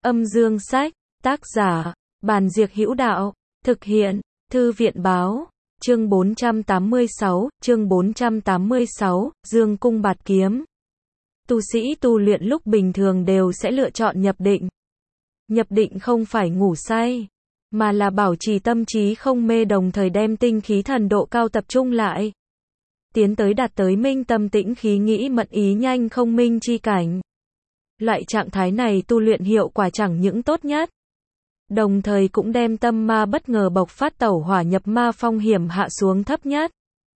Âm dương sách, tác giả, Bàn Diệc Hữu Đạo, thực hiện, Thư viện báo, chương 486, Dương Cung Bạt Kiếm. Tu sĩ tu luyện lúc bình thường đều sẽ lựa chọn nhập định. Nhập định không phải ngủ say, mà là bảo trì tâm trí không mê, đồng thời đem tinh khí thần độ cao tập trung lại. Tiến tới đạt tới minh tâm tĩnh khí, nghĩ mận ý nhanh không minh chi cảnh. Loại trạng thái này tu luyện hiệu quả chẳng những tốt nhất, đồng thời cũng đem tâm ma bất ngờ bộc phát tẩu hỏa nhập ma phong hiểm hạ xuống thấp nhất.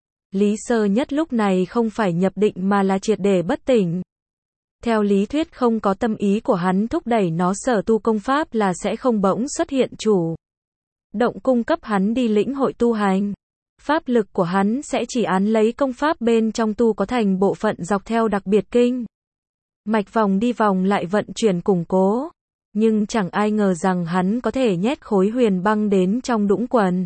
Lý Sơ Nhất lúc này không phải nhập định mà là triệt để bất tỉnh. Theo lý thuyết không có tâm ý của hắn thúc đẩy nó, sở tu công pháp là sẽ không bỗng xuất hiện chủ động cung cấp hắn đi lĩnh hội tu hành. Pháp lực của hắn sẽ chỉ án lấy công pháp bên trong tu có thành bộ phận dọc theo đặc biệt kinh mạch vòng đi vòng lại vận chuyển củng cố. Nhưng chẳng ai ngờ rằng hắn có thể nhét khối huyền băng đến trong đũng quần.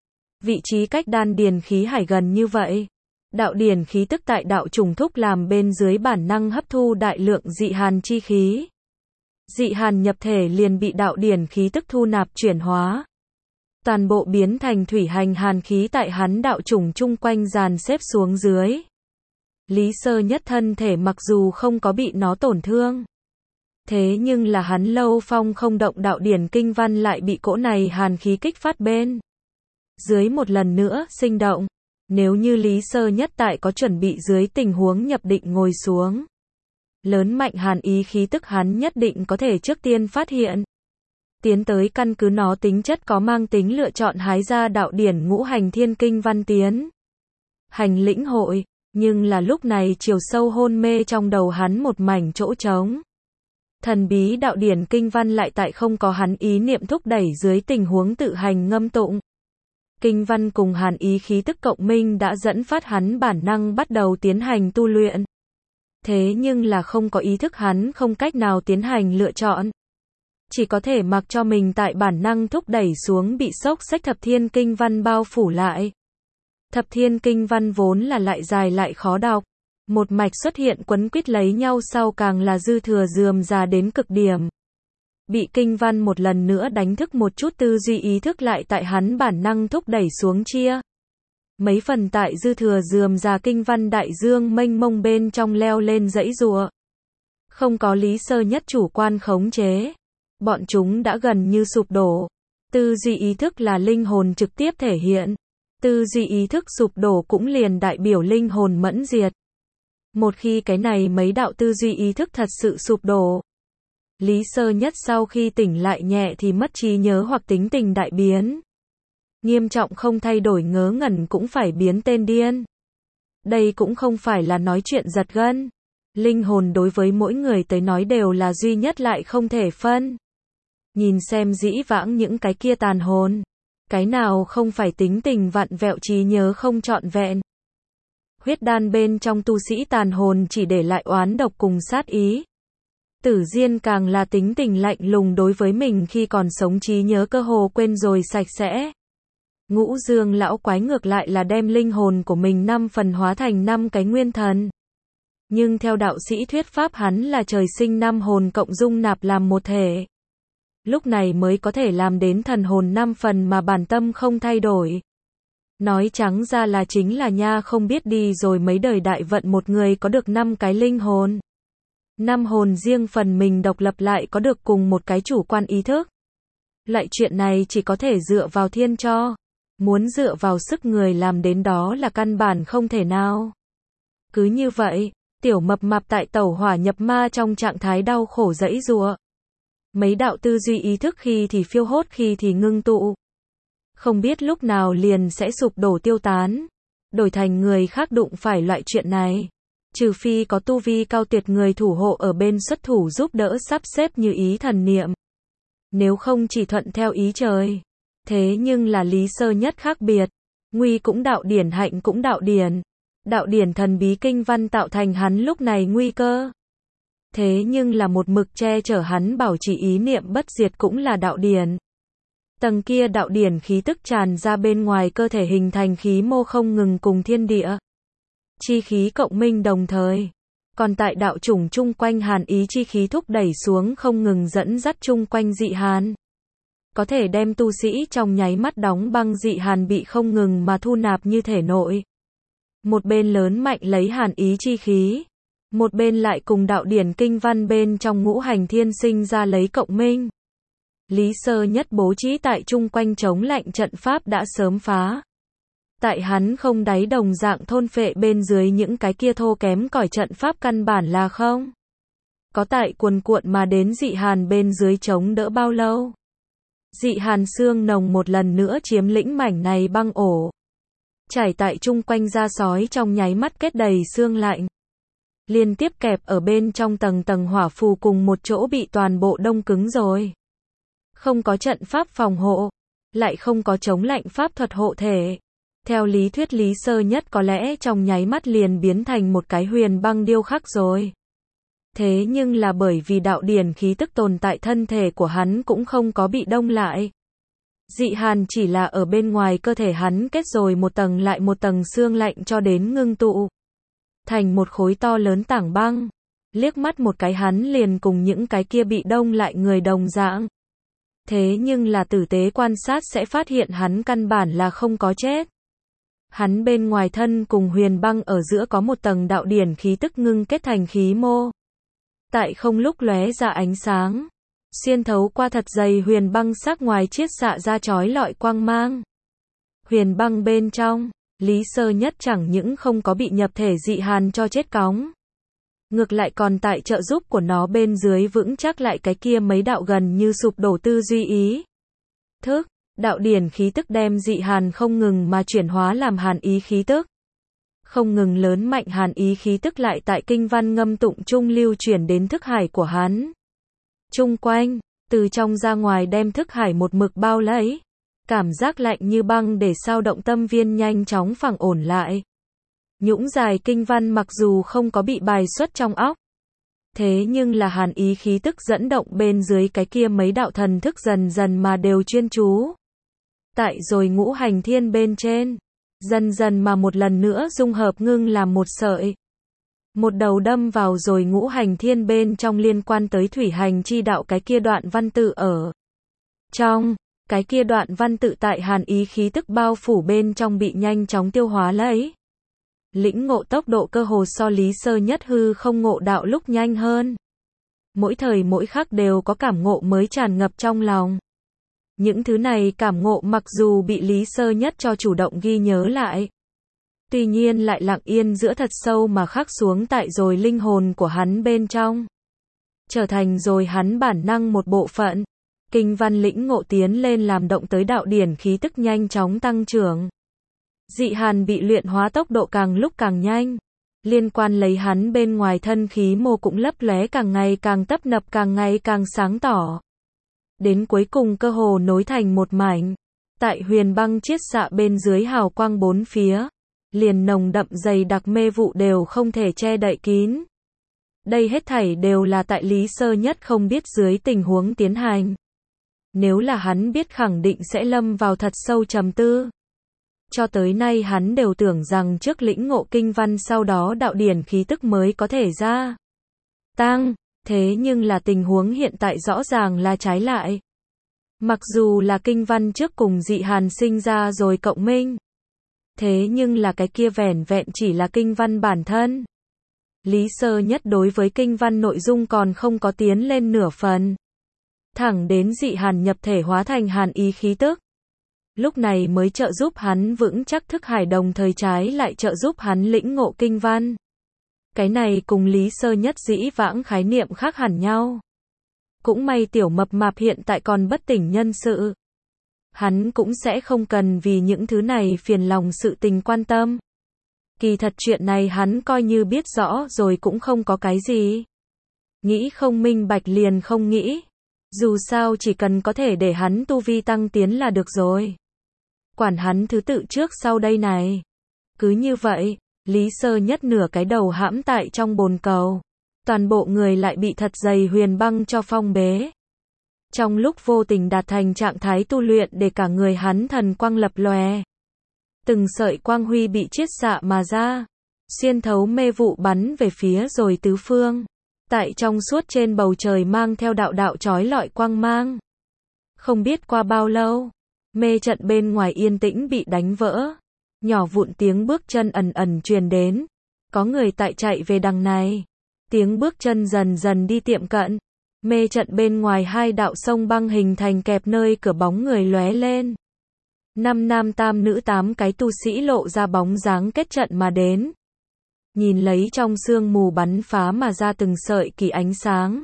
Vị trí cách đan điền khí hải gần như vậy. Đạo điển khí tức tại đạo trùng thúc làm bên dưới bản năng hấp thu đại lượng dị hàn chi khí. Dị hàn nhập thể liền bị đạo điển khí tức thu nạp chuyển hóa. Toàn bộ biến thành thủy hành hàn khí tại hắn đạo trùng chung quanh dàn xếp xuống dưới. Lý Sơ Nhất thân thể mặc dù không có bị nó tổn thương, thế nhưng là hắn lâu phong không động, đạo điển kinh văn lại bị cỗ này hàn khí kích phát bên dưới một lần nữa sinh động. Nếu như Lý Sơ Nhất tại có chuẩn bị dưới tình huống nhập định ngồi xuống, lớn mạnh hàn ý khí tức hắn nhất định có thể trước tiên phát hiện. Tiến tới căn cứ nó tính chất có mang tính lựa chọn hái ra đạo điển ngũ hành thiên kinh văn tiến hành lĩnh hội. Nhưng là lúc này chiều sâu hôn mê trong đầu hắn một mảnh chỗ trống. Thần bí đạo điển kinh văn lại tại không có hắn ý niệm thúc đẩy dưới tình huống tự hành ngâm tụng. Kinh văn cùng hàn ý khí tức cộng minh đã dẫn phát hắn bản năng bắt đầu tiến hành tu luyện. Thế nhưng là không có ý thức, hắn không cách nào tiến hành lựa chọn. Chỉ có thể mặc cho mình tại bản năng thúc đẩy xuống bị xốc xách thập thiên kinh văn bao phủ lại. Thập thiên kinh văn vốn là lại dài lại khó đọc. Một mạch xuất hiện quấn quýt lấy nhau, sau càng là dư thừa rườm rà đến cực điểm. Bị kinh văn một lần nữa đánh thức một chút tư duy ý thức, lại tại hắn bản năng thúc đẩy xuống chia mấy phần tại dư thừa rườm rà kinh văn đại dương mênh mông bên trong leo lên dãy giụa. Không có Lý Sơ Nhất chủ quan khống chế, bọn chúng đã gần như sụp đổ. Tư duy ý thức là linh hồn trực tiếp thể hiện. Tư duy ý thức sụp đổ cũng liền đại biểu linh hồn mẫn diệt. Một khi cái này mấy đạo tư duy ý thức thật sự sụp đổ, Lý Sơ Nhất sau khi tỉnh lại nhẹ thì mất trí nhớ hoặc tính tình đại biến. Nghiêm trọng không thay đổi, ngớ ngẩn cũng phải biến tên điên. Đây cũng không phải là nói chuyện giật gân. Linh hồn đối với mỗi người tới nói đều là duy nhất lại không thể phân. Nhìn xem dĩ vãng những cái kia tàn hồn, cái nào không phải tính tình vặn vẹo, trí nhớ không trọn vẹn. Huyết đan bên trong tu sĩ tàn hồn chỉ để lại oán độc cùng sát ý. Tử Diên càng là tính tình lạnh lùng, đối với mình khi còn sống trí nhớ cơ hồ quên rồi sạch sẽ. Ngũ Dương lão quái ngược lại là đem linh hồn của mình 5 phần hóa thành 5 cái nguyên thần. Nhưng theo đạo sĩ thuyết pháp, hắn là trời sinh 5 hồn cộng dung nạp làm một thể. Lúc này mới có thể làm đến thần hồn 5 phần mà bản tâm không thay đổi. Nói trắng ra là chính là nha, không biết đi rồi mấy đời đại vận một người có được 5 cái linh hồn. 5 hồn riêng phần mình độc lập lại có được cùng một cái chủ quan ý thức. Lại chuyện này chỉ có thể dựa vào thiên cho. Muốn dựa vào sức người làm đến đó là căn bản không thể nào. Cứ như vậy, tiểu mập mạp tại tẩu hỏa nhập ma trong trạng thái đau khổ giãy giụa. Mấy đạo tư duy ý thức khi thì phiêu hốt, khi thì ngưng tụ. Không biết lúc nào liền sẽ sụp đổ tiêu tán. Đổi thành người khác đụng phải loại chuyện này, trừ phi có tu vi cao tuyệt người thủ hộ ở bên xuất thủ giúp đỡ sắp xếp như ý thần niệm. Nếu không chỉ thuận theo ý trời. Thế nhưng là Lý Sơ Nhất khác biệt. Nguy cũng đạo điển, hạnh cũng đạo điển. Đạo điển thần bí kinh văn tạo thành hắn lúc này nguy cơ. Thế nhưng là một mực che chở hắn bảo trì ý niệm bất diệt cũng là đạo điển. Tầng kia đạo điển khí tức tràn ra bên ngoài cơ thể, hình thành khí mô không ngừng cùng thiên địa chi khí cộng minh đồng thời. Còn tại đạo chủng chung quanh hàn ý chi khí thúc đẩy xuống không ngừng dẫn dắt chung quanh dị hàn. Có thể đem tu sĩ trong nháy mắt đóng băng dị hàn bị không ngừng mà thu nạp như thể nội. Một bên lớn mạnh lấy hàn ý chi khí. Một bên lại cùng đạo điển kinh văn bên trong ngũ hành thiên sinh ra lấy cộng minh. Lý Sơ Nhất bố trí tại chung quanh chống lạnh trận pháp đã sớm phá. Tại hắn không đáy đồng dạng thôn phệ bên dưới những cái kia thô kém cỏi trận pháp căn bản là không. Có tại cuồn cuộn mà đến dị hàn bên dưới chống đỡ bao lâu. Dị hàn xương nồng một lần nữa chiếm lĩnh mảnh này băng ổ. Trải tại chung quanh da sói trong nháy mắt kết đầy xương lạnh. Liên tiếp kẹp ở bên trong tầng tầng hỏa phù cùng một chỗ bị toàn bộ đông cứng rồi. Không có trận pháp phòng hộ, lại không có chống lạnh pháp thuật hộ thể. Theo lý thuyết Lý Sơ Nhất có lẽ trong nháy mắt liền biến thành một cái huyền băng điêu khắc rồi. Thế nhưng là bởi vì đạo điển khí tức tồn tại thân thể của hắn cũng không có bị đông lại. Dị hàn chỉ là ở bên ngoài cơ thể hắn kết rồi một tầng lại một tầng xương lạnh cho đến ngưng tụ. Thành một khối to lớn tảng băng. Liếc mắt một cái hắn liền cùng những cái kia bị đông lại người đồng dạng. Thế nhưng là tử tế quan sát sẽ phát hiện hắn căn bản là không có chết. Hắn bên ngoài thân cùng huyền băng ở giữa có một tầng đạo điển khí tức ngưng kết thành khí mô. Tại không lúc lóe ra ánh sáng. Xuyên thấu qua thật dày huyền băng sắc ngoài chiết xạ ra chói lọi quang mang. Huyền băng bên trong, Lý Sơ Nhất chẳng những không có bị nhập thể dị hàn cho chết cóng. Ngược lại còn tại trợ giúp của nó bên dưới vững chắc lại cái kia mấy đạo gần như sụp đổ tư duy ý. Thức, đạo điển khí tức đem dị hàn không ngừng mà chuyển hóa làm hàn ý khí tức. Không ngừng lớn mạnh hàn ý khí tức lại tại kinh văn ngâm tụng trung lưu chuyển đến thức hải của hắn. Chung quanh, từ trong ra ngoài đem thức hải một mực bao lấy. Cảm giác lạnh như băng để sao động tâm viên nhanh chóng phẳng ổn lại. Nhũng dài kinh văn mặc dù không có bị bài xuất trong óc. Thế nhưng là hàn ý khí tức dẫn động bên dưới cái kia mấy đạo thần thức dần dần mà đều chuyên chú. Tại rồi ngũ hành thiên bên trên. Dần dần mà một lần nữa dung hợp ngưng làm một sợi. Một đầu đâm vào rồi ngũ hành thiên bên trong liên quan tới thủy hành chi đạo cái kia đoạn văn tự ở. Trong, cái kia đoạn văn tự tại hàn ý khí tức bao phủ bên trong bị nhanh chóng tiêu hóa lấy. Lĩnh ngộ tốc độ cơ hồ so Lý Sơ Nhất hư không ngộ đạo lúc nhanh hơn. Mỗi thời mỗi khắc đều có cảm ngộ mới tràn ngập trong lòng. Những thứ này cảm ngộ mặc dù bị Lý Sơ Nhất cho chủ động ghi nhớ lại. Tuy nhiên lại lặng yên giữa thật sâu mà khắc xuống tại rồi linh hồn của hắn bên trong. Trở thành rồi hắn bản năng một bộ phận. Kinh văn lĩnh ngộ tiến lên làm động tới đạo điển khí tức nhanh chóng tăng trưởng. Dị hàn bị luyện hóa tốc độ càng lúc càng nhanh. Liên quan lấy hắn bên ngoài thân khí mô cũng lấp lóe càng ngày càng tấp nập càng ngày càng sáng tỏ. Đến cuối cùng cơ hồ nối thành một mảnh. Tại huyền băng chiết xạ bên dưới hào quang bốn phía. Liền nồng đậm dày đặc mê vụ đều không thể che đậy kín. Đây hết thảy đều là tại Lý Sơ Nhất không biết dưới tình huống tiến hành. Nếu là hắn biết khẳng định sẽ lâm vào thật sâu trầm tư. Cho tới nay hắn đều tưởng rằng trước lĩnh ngộ kinh văn sau đó đạo điển khí tức mới có thể ra tăng, thế nhưng là tình huống hiện tại rõ ràng là trái lại. Mặc dù là kinh văn trước cùng dị hàn sinh ra rồi cộng minh, thế nhưng là cái kia vẻn vẹn chỉ là kinh văn bản thân. Lý Sơ Nhất đối với kinh văn nội dung còn không có tiến lên nửa phần. Thẳng đến dị hàn nhập thể hóa thành hàn ý khí tức. Lúc này mới trợ giúp hắn vững chắc thức hải đồng thời trái lại trợ giúp hắn lĩnh ngộ kinh văn. Cái này cùng Lý Sơ Nhất dĩ vãng khái niệm khác hẳn nhau. Cũng may tiểu mập mạp hiện tại còn bất tỉnh nhân sự. Hắn cũng sẽ không cần vì những thứ này phiền lòng sự tình quan tâm. Kỳ thật chuyện này hắn coi như biết rõ rồi cũng không có cái gì. Nghĩ không minh bạch liền không nghĩ. Dù sao chỉ cần có thể để hắn tu vi tăng tiến là được rồi. Quản hắn thứ tự trước sau đây này. Cứ như vậy, Lý Sơ Nhất nửa cái đầu hãm tại trong bồn cầu. Toàn bộ người lại bị thật dày huyền băng cho phong bế. Trong lúc vô tình đạt thành trạng thái tu luyện để cả người hắn thần quang lập lòe. Từng sợi quang huy bị chiết xạ mà ra. xuyên thấu mê vụ bắn về phía rồi tứ phương. Tại trong suốt trên bầu trời mang theo đạo đạo chói lọi quang mang. Không biết qua bao lâu, mê trận bên ngoài yên tĩnh bị đánh vỡ. Nhỏ vụn tiếng bước chân ẩn ẩn truyền đến. Có người tại chạy về đằng này. Tiếng bước chân dần dần đi tiệm cận. Mê trận bên ngoài hai đạo sông băng hình thành kẹp nơi cửa bóng người lóe lên. 5 nam tam nữ 8 cái tu sĩ lộ ra bóng dáng kết trận mà đến. Nhìn lấy trong sương mù bắn phá mà ra từng sợi kỳ ánh sáng.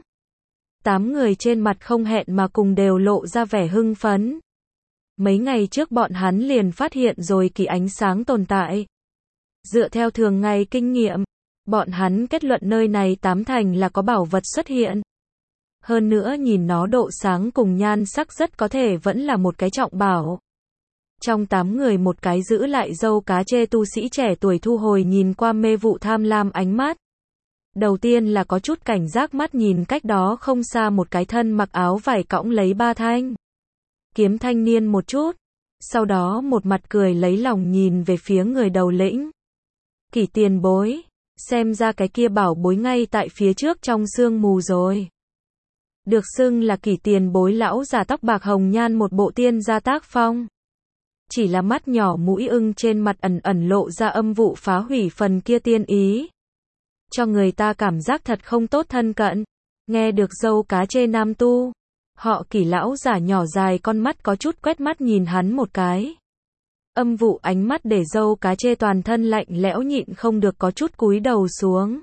8 người trên mặt không hẹn mà cùng đều lộ ra vẻ hưng phấn. Mấy ngày trước bọn hắn liền phát hiện rồi kỳ ánh sáng tồn tại. Dựa theo thường ngày kinh nghiệm, bọn hắn kết luận nơi này 8 thành là có bảo vật xuất hiện. Hơn nữa nhìn nó độ sáng cùng nhan sắc rất có thể vẫn là một cái trọng bảo. Trong 8 người một cái giữ lại râu cá chê tu sĩ trẻ tuổi thu hồi nhìn qua mê vụ tham lam ánh mắt. Đầu tiên là có chút cảnh giác mắt nhìn cách đó không xa một cái thân mặc áo vải cõng lấy 3 thanh kiếm thanh niên một chút. Sau đó một mặt cười lấy lòng nhìn về phía người đầu lĩnh. Kỷ tiền bối, xem ra cái kia bảo bối ngay tại phía trước trong sương mù rồi. Được xưng là Kỷ tiền bối lão già tóc bạc hồng nhan một bộ tiên gia tác phong. Chỉ là mắt nhỏ mũi ưng trên mặt ẩn ẩn lộ ra âm vụ phá hủy phần kia tiên ý. Cho người ta cảm giác thật không tốt thân cận. Nghe được dâu cá chê nam tu. Họ Kỷ lão giả nhỏ dài con mắt có chút quét mắt nhìn hắn một cái. Âm vụ ánh mắt để dâu cá chê toàn thân lạnh lẽo nhịn không được có chút cúi đầu xuống.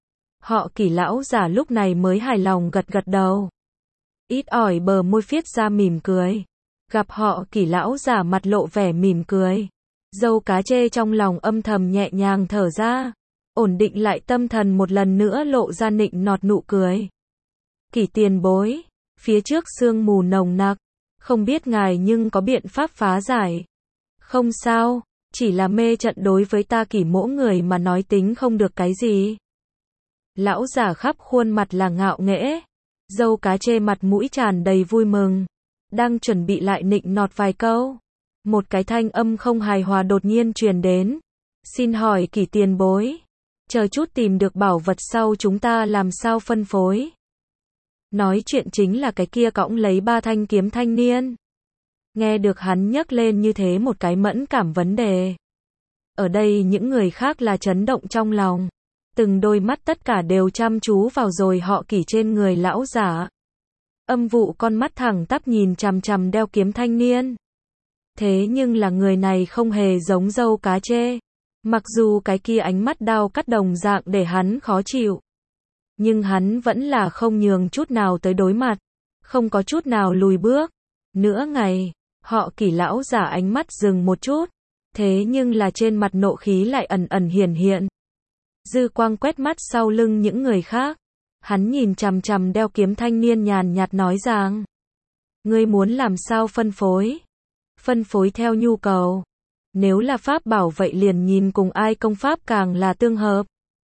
Họ Kỷ lão giả lúc này mới hài lòng gật gật đầu. Ít ỏi bờ môi phiết ra mỉm cười. Gặp họ Kỷ lão giả mặt lộ vẻ mỉm cười. Dâu cá chê trong lòng âm thầm nhẹ nhàng thở ra. Ổn định lại tâm thần một lần nữa lộ ra nịnh nọt nụ cười. Kỷ tiền bối, phía trước sương mù nồng nặc, không biết ngài nhưng có biện pháp phá giải. Không sao, chỉ là mê trận đối với ta Kỷ mỗ người mà nói tính không được cái gì. Lão giả khắp khuôn mặt là ngạo nghễ. Dâu cá chê mặt mũi tràn đầy vui mừng. Đang chuẩn bị lại nịnh nọt vài câu. Một cái thanh âm không hài hòa đột nhiên truyền đến. Xin hỏi Kỷ tiền bối. Chờ chút tìm được bảo vật sau chúng ta làm sao phân phối. Nói chuyện chính là cái kia cõng lấy 3 thanh kiếm thanh niên. Nghe được hắn nhắc lên như thế một cái mẫn cảm vấn đề. Ở đây những người khác là chấn động trong lòng. Từng đôi mắt tất cả đều chăm chú vào rồi họ Kỷ trên người lão giả. Âm vụ con mắt thẳng tắp nhìn chằm chằm đeo kiếm thanh niên. Thế nhưng là người này không hề giống dâu cá chê. Mặc dù cái kia ánh mắt đao cắt đồng dạng để hắn khó chịu. Nhưng hắn vẫn là không nhường chút nào tới đối mặt. Không có chút nào lùi bước. Nửa ngày, họ Kỷ lão giả ánh mắt dừng một chút. Thế nhưng là trên mặt nộ khí lại ẩn ẩn hiển hiện. Dư quang quét mắt sau lưng những người khác. Hắn nhìn chằm chằm đeo kiếm thanh niên nhàn nhạt nói rằng. Ngươi muốn làm sao phân phối? Phân phối theo nhu cầu. Nếu là pháp bảo vậy liền nhìn cùng ai công pháp càng là tương hợp.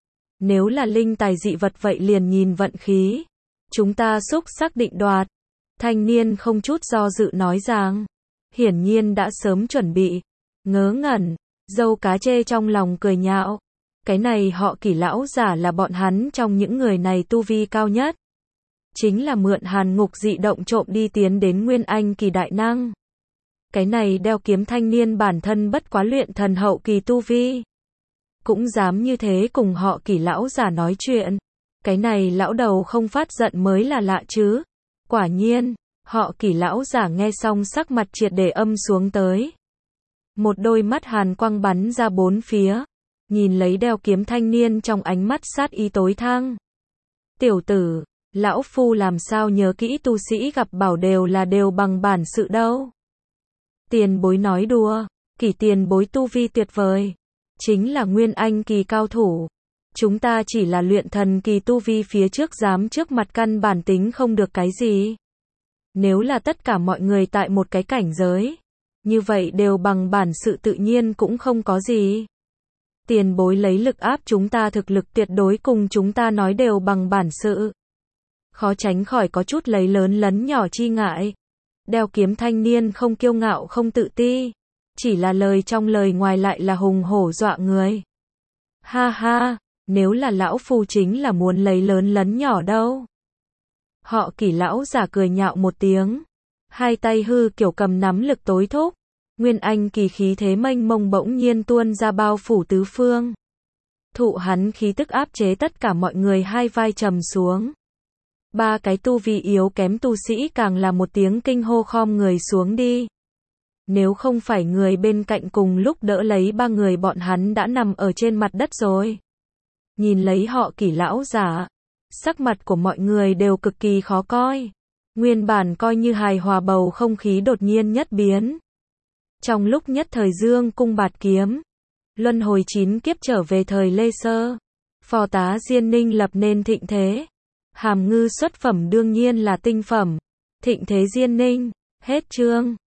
Nếu là linh tài dị vật vậy liền nhìn vận khí. Chúng ta xúc xác định đoạt. Thanh niên không chút do dự nói rằng. Hiển nhiên đã sớm chuẩn bị. Ngớ ngẩn. Dâu cá chê trong lòng cười nhạo. Cái này họ Kỷ lão giả là bọn hắn trong những người này tu vi cao nhất. Chính là mượn hàn ngục dị động trộm đi tiến đến Nguyên Anh kỳ đại năng. Cái này đeo kiếm thanh niên bản thân bất quá luyện thần hậu kỳ tu vi. Cũng dám như thế cùng họ Kỷ lão giả nói chuyện. Cái này lão đầu không phát giận mới là lạ chứ. Quả nhiên, họ Kỷ lão giả nghe xong sắc mặt triệt để âm xuống tới. Một đôi mắt hàn quang bắn ra bốn phía. Nhìn lấy đeo kiếm thanh niên trong ánh mắt sát ý tối thăng. Tiểu tử, lão phu làm sao nhớ kỹ tu sĩ gặp bảo đều bằng bản sự đâu. Tiền bối nói đùa, Kỷ tiền bối tu vi tuyệt vời. Chính là Nguyên Anh kỳ cao thủ. Chúng ta chỉ là luyện thần kỳ tu vi phía trước dám trước mặt căn bản tính không được cái gì. Nếu là tất cả mọi người tại một cái cảnh giới. Như vậy đều bằng bản sự tự nhiên cũng không có gì. Tiền bối lấy lực áp chúng ta thực lực tuyệt đối cùng chúng ta nói đều bằng bản sự. Khó tránh khỏi có chút lấy lớn lấn nhỏ chi ngại. Đeo kiếm thanh niên không kiêu ngạo không tự ti. Chỉ là lời trong lời ngoài lại là hùng hổ dọa người. Ha ha, nếu là lão phu chính là muốn lấy lớn lấn nhỏ đâu. Họ Kỷ lão giả cười nhạo một tiếng, hai tay hư kiểu cầm nắm lực tối thúc, nguyên anh kỳ khí thế mênh mông bỗng nhiên tuôn ra bao phủ tứ phương. Thụ hắn khí tức áp chế tất cả mọi người, hai vai trầm xuống. Ba cái tu vi yếu kém tu sĩ càng là một tiếng kinh hô khom người xuống đi. Nếu không phải người bên cạnh cùng lúc đỡ lấy ba người, bọn hắn đã nằm ở trên mặt đất rồi. Nhìn lấy họ Kỷ lão giả, sắc mặt của mọi người đều cực kỳ khó coi. Nguyên bản coi như hài hòa bầu không khí đột nhiên nhất biến. Trong lúc nhất thời Dương cung bạt kiếm, luân hồi 9 kiếp trở về thời Lê Sơ, phò tá Diên Ninh lập nên thịnh thế. Hàm ngư xuất phẩm đương nhiên là tinh phẩm. Thịnh thế Diên Ninh, hết chương.